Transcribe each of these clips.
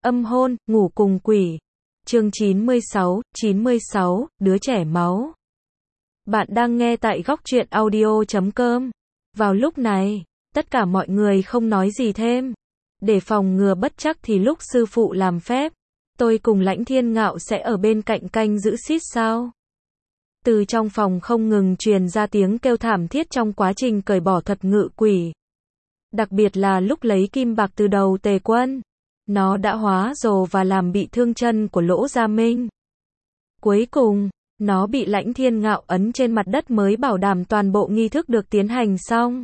Âm hôn, ngủ cùng quỷ. Chương 96, đứa trẻ máu. Bạn đang nghe tại góc truyện audio.com. Vào lúc này, tất cả mọi người không nói gì thêm. Để phòng ngừa bất trắc thì lúc sư phụ làm phép, tôi cùng Lãnh Thiên Ngạo sẽ ở bên cạnh canh giữ xít sao. Từ trong phòng không ngừng truyền ra tiếng kêu thảm thiết trong quá trình cởi bỏ thuật ngự quỷ. Đặc biệt là lúc lấy kim bạc từ đầu Tề Quân. Nó đã hóa rồ và làm bị thương chân của Lỗ Gia Minh. Cuối cùng, nó bị Lãnh Thiên Ngạo ấn trên mặt đất mới bảo đảm toàn bộ nghi thức được tiến hành xong.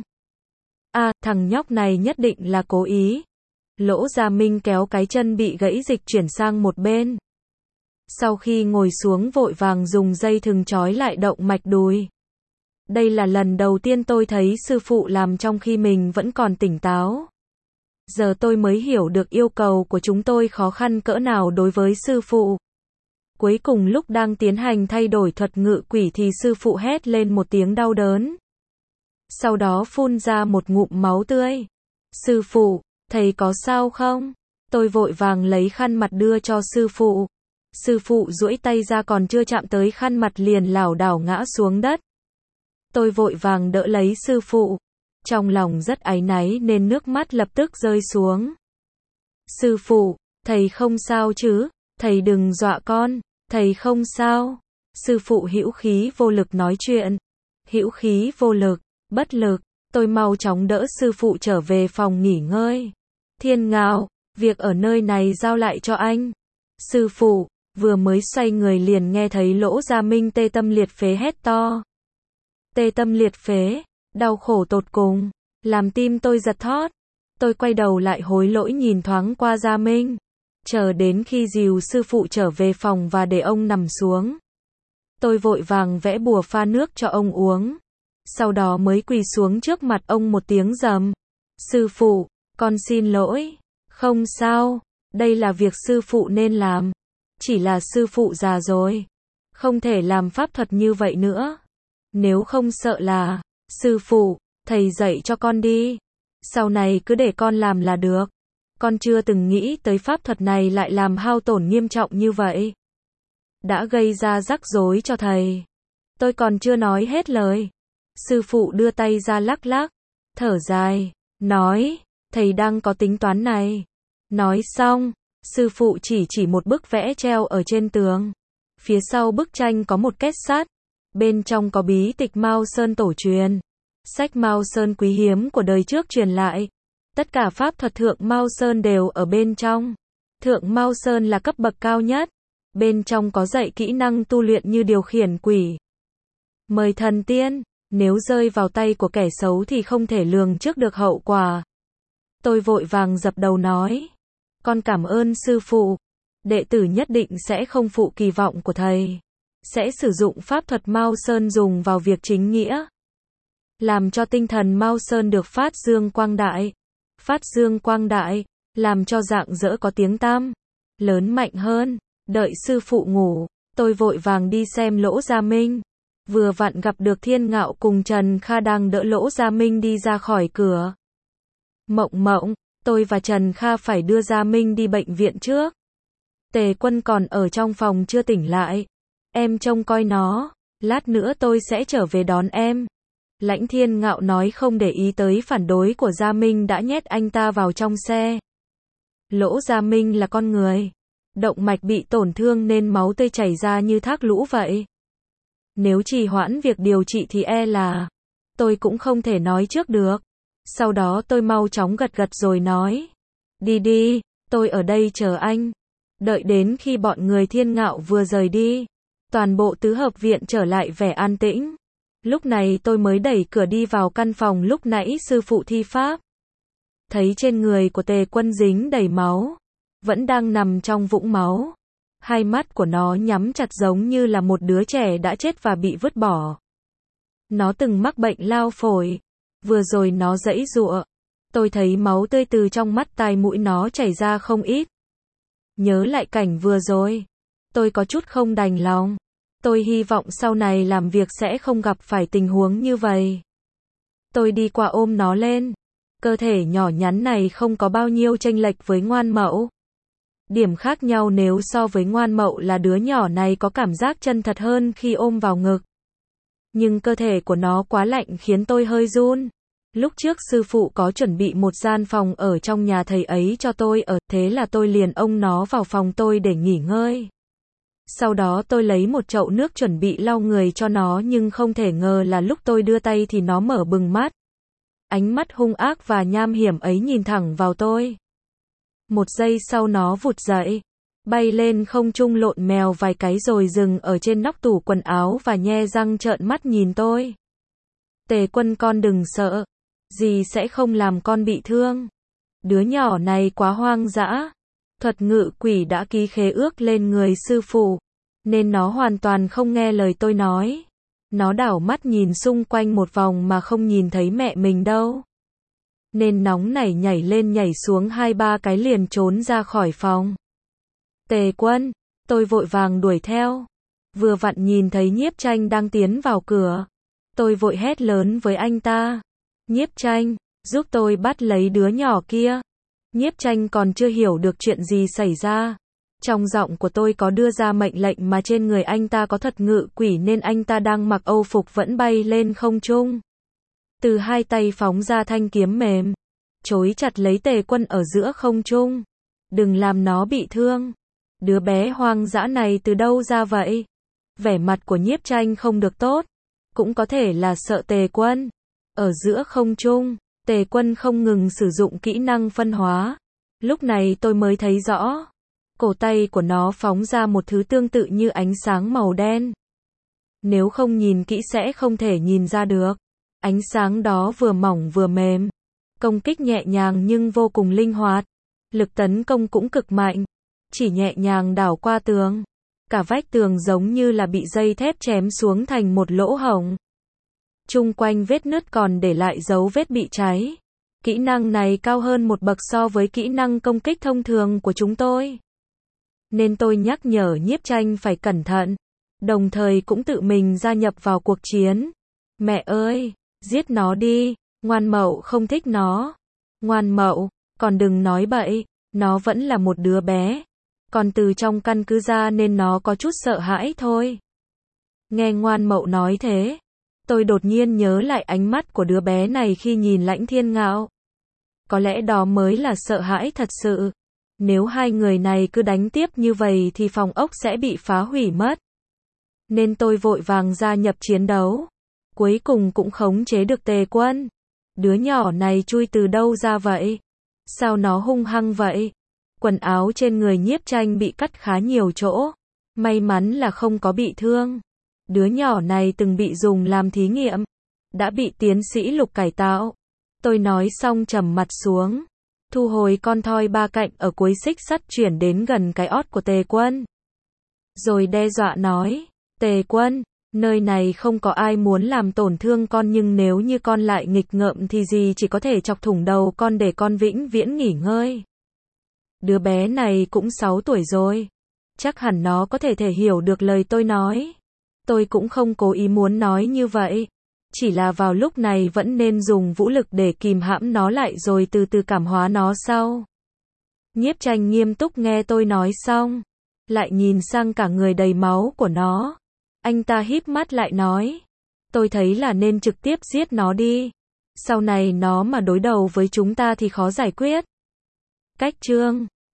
Thằng nhóc này nhất định là cố ý. Lỗ Gia Minh kéo cái chân bị gãy dịch chuyển sang một bên. Sau khi ngồi xuống vội vàng dùng dây thừng trói lại động mạch đùi. Đây là lần đầu tiên tôi thấy sư phụ làm trong khi mình vẫn còn tỉnh táo. Giờ tôi mới hiểu được yêu cầu của chúng tôi khó khăn cỡ nào đối với sư phụ. Cuối cùng lúc đang tiến hành thay đổi thuật ngự quỷ thì sư phụ hét lên một tiếng đau đớn. Sau đó phun ra một ngụm máu tươi. Sư phụ, thầy có sao không? Tôi vội vàng lấy khăn mặt đưa cho sư phụ. Sư phụ duỗi tay ra còn chưa chạm tới khăn mặt liền lảo đảo ngã xuống đất. Tôi vội vàng đỡ lấy sư phụ. Trong lòng rất áy náy nên nước mắt lập tức rơi xuống. Sư phụ, thầy không sao chứ? Thầy đừng dọa con, thầy không sao. Sư phụ hữu khí vô lực nói chuyện. Hữu khí vô lực, bất lực. Tôi mau chóng đỡ sư phụ trở về phòng nghỉ ngơi. Thiên Ngạo, việc ở nơi này giao lại cho anh. Sư phụ, vừa mới xoay người liền nghe thấy Lỗ Gia Minh tê tâm liệt phế hét to. Tê tâm liệt phế, đau khổ tột cùng, làm tim tôi giật thót. Tôi quay đầu lại hối lỗi nhìn thoáng qua Gia Minh. Chờ đến khi dìu sư phụ trở về phòng và để ông nằm xuống. Tôi vội vàng vẽ bùa pha nước cho ông uống. Sau đó mới quỳ xuống trước mặt ông một tiếng rầm. Sư phụ, con xin lỗi. Không sao, đây là việc sư phụ nên làm. Chỉ là sư phụ già rồi. Không thể làm pháp thuật như vậy nữa. Nếu không sợ là, sư phụ, thầy dạy cho con đi. Sau này cứ để con làm là được. Con chưa từng nghĩ tới pháp thuật này lại làm hao tổn nghiêm trọng như vậy. Đã gây ra rắc rối cho thầy. Tôi còn chưa nói hết lời. Sư phụ đưa tay ra lắc lắc, thở dài, nói, thầy đang có tính toán này. Nói xong, sư phụ chỉ một bức vẽ treo ở trên tường. Phía sau bức tranh có một két sắt. Bên trong có bí tịch Mao Sơn tổ truyền. Sách Mao Sơn quý hiếm của đời trước truyền lại. Tất cả pháp thuật Thượng Mao Sơn đều ở bên trong. Thượng Mao Sơn là cấp bậc cao nhất. Bên trong có dạy kỹ năng tu luyện như điều khiển quỷ. Mời thần tiên, nếu rơi vào tay của kẻ xấu thì không thể lường trước được hậu quả. Tôi vội vàng dập đầu nói. Con cảm ơn sư phụ. Đệ tử nhất định sẽ không phụ kỳ vọng của thầy. Sẽ sử dụng pháp thuật Mao Sơn dùng vào việc chính nghĩa. Làm cho tinh thần Mao Sơn được phát dương quang đại. Phát dương quang đại, làm cho rạng rỡ có tiếng tăm. Lớn mạnh hơn, đợi sư phụ ngủ, tôi vội vàng đi xem Lỗ Gia Minh. Vừa vặn gặp được Thiên Ngạo cùng Trần Kha đang đỡ Lỗ Gia Minh đi ra khỏi cửa. Mộng, tôi và Trần Kha phải đưa Gia Minh đi bệnh viện trước. Tề Quân còn ở trong phòng chưa tỉnh lại. Em trông coi nó, lát nữa tôi sẽ trở về đón em. Lãnh Thiên Ngạo nói không để ý tới phản đối của Gia Minh đã nhét anh ta vào trong xe. Lỗ Gia Minh là con người. Động mạch bị tổn thương nên máu tươi chảy ra như thác lũ vậy. Nếu trì hoãn việc điều trị thì là tôi cũng không thể nói trước được. Sau đó tôi mau chóng gật gật rồi nói. Đi, tôi ở đây chờ anh. Đợi đến khi bọn người Thiên Ngạo vừa rời đi. Toàn bộ tứ hợp viện trở lại vẻ an tĩnh. Lúc này tôi mới đẩy cửa đi vào căn phòng lúc nãy sư phụ thi pháp. Thấy trên người của Tề Quân dính đầy máu. Vẫn đang nằm trong vũng máu. Hai mắt của nó nhắm chặt giống như là một đứa trẻ đã chết và bị vứt bỏ. Nó từng mắc bệnh lao phổi. Vừa rồi nó giãy giụa. Tôi thấy máu tươi từ trong mắt tai mũi nó chảy ra không ít. Nhớ lại cảnh vừa rồi. Tôi có chút không đành lòng. Tôi hy vọng sau này làm việc sẽ không gặp phải tình huống như vậy. Tôi đi qua ôm nó lên. Cơ thể nhỏ nhắn này không có bao nhiêu chênh lệch với Ngoan Mẫu. Điểm khác nhau nếu so với Ngoan Mậu là đứa nhỏ này có cảm giác chân thật hơn khi ôm vào ngực. Nhưng cơ thể của nó quá lạnh khiến tôi hơi run. Lúc trước sư phụ có chuẩn bị một gian phòng ở trong nhà thầy ấy cho tôi ở, thế là tôi liền ôm nó vào phòng tôi để nghỉ ngơi. Sau đó tôi lấy một chậu nước chuẩn bị lau người cho nó, nhưng không thể ngờ là lúc tôi đưa tay thì nó mở bừng mắt. Ánh mắt hung ác và nham hiểm ấy nhìn thẳng vào tôi. Một giây sau nó vụt dậy, bay lên không trung lộn mèo vài cái rồi dừng ở trên nóc tủ quần áo và nhe răng trợn mắt nhìn tôi. Tề Quân, con đừng sợ, dì sẽ không làm con bị thương. Đứa nhỏ này quá hoang dã. Thuật ngự quỷ đã ký khế ước lên người sư phụ, nên nó hoàn toàn không nghe lời tôi nói. Nó đảo mắt nhìn xung quanh một vòng mà không nhìn thấy mẹ mình đâu. Nên nóng nảy nhảy lên nhảy xuống 2-3 cái liền trốn ra khỏi phòng. Tề Quân, tôi vội vàng đuổi theo. Vừa vặn nhìn thấy Nhiếp Tranh đang tiến vào cửa. Tôi vội hét lớn với anh ta. Nhiếp Tranh, giúp tôi bắt lấy đứa nhỏ kia. Nhiếp Tranh còn chưa hiểu được chuyện gì xảy ra. Trong giọng của tôi có đưa ra mệnh lệnh mà trên người anh ta có thuật ngự quỷ nên anh ta đang mặc âu phục vẫn bay lên không trung. Từ hai tay phóng ra thanh kiếm mềm, chối chặt lấy Tề Quân ở giữa không trung. Đừng làm nó bị thương. Đứa bé hoang dã này từ đâu ra vậy? Vẻ mặt của Nhiếp Tranh không được tốt. Cũng có thể là sợ Tề Quân. Ở giữa không trung, Tề Quân không ngừng sử dụng kỹ năng phân hóa. Lúc này tôi mới thấy rõ. Cổ tay của nó phóng ra một thứ tương tự như ánh sáng màu đen. Nếu không nhìn kỹ sẽ không thể nhìn ra được. Ánh sáng đó vừa mỏng vừa mềm. Công kích nhẹ nhàng nhưng vô cùng linh hoạt. Lực tấn công cũng cực mạnh. Chỉ nhẹ nhàng đảo qua tường. Cả vách tường giống như là bị dây thép chém xuống thành một lỗ hổng. Chung quanh vết nứt còn để lại dấu vết bị cháy. Kỹ năng này cao hơn một bậc so với kỹ năng công kích thông thường của chúng tôi. Nên tôi nhắc nhở Nhiếp Tranh phải cẩn thận. Đồng thời cũng tự mình gia nhập vào cuộc chiến. Mẹ ơi, giết nó đi. Ngoan Mậu không thích nó. Ngoan Mậu, còn đừng nói bậy. Nó vẫn là một đứa bé. Còn từ trong căn cứ ra nên nó có chút sợ hãi thôi. Nghe Ngoan Mậu nói thế, tôi đột nhiên nhớ lại ánh mắt của đứa bé này khi nhìn Lãnh Thiên Ngạo. Có lẽ đó mới là sợ hãi thật sự. Nếu hai người này cứ đánh tiếp như vậy thì phòng ốc sẽ bị phá hủy mất. Nên tôi vội vàng gia nhập chiến đấu. Cuối cùng cũng khống chế được Tề Quân. Đứa nhỏ này chui từ đâu ra vậy? Sao nó hung hăng vậy? Quần áo trên người Nhiếp Tranh bị cắt khá nhiều chỗ. May mắn là không có bị thương. Đứa nhỏ này từng bị dùng làm thí nghiệm. Đã bị tiến sĩ Lục cải tạo. Tôi nói xong trầm mặt xuống. Thu hồi con thoi ba cạnh ở cuối xích sắt chuyển đến gần cái ót của Tề Quân. Rồi đe dọa nói. Tề Quân, nơi này không có ai muốn làm tổn thương con, nhưng nếu như con lại nghịch ngợm thì dì chỉ có thể chọc thủng đầu con để con vĩnh viễn nghỉ ngơi. Đứa bé này cũng 6 tuổi rồi. Chắc hẳn nó có thể hiểu được lời tôi nói. Tôi cũng không cố ý muốn nói như vậy. Chỉ là vào lúc này vẫn nên dùng vũ lực để kìm hãm nó lại rồi từ từ cảm hóa nó sau. Nhiếp Tranh nghiêm túc nghe tôi nói xong. Lại nhìn sang cả người đầy máu của nó. Anh ta híp mắt lại nói. Tôi thấy là nên trực tiếp giết nó đi. Sau này nó mà đối đầu với chúng ta thì khó giải quyết. Cách chương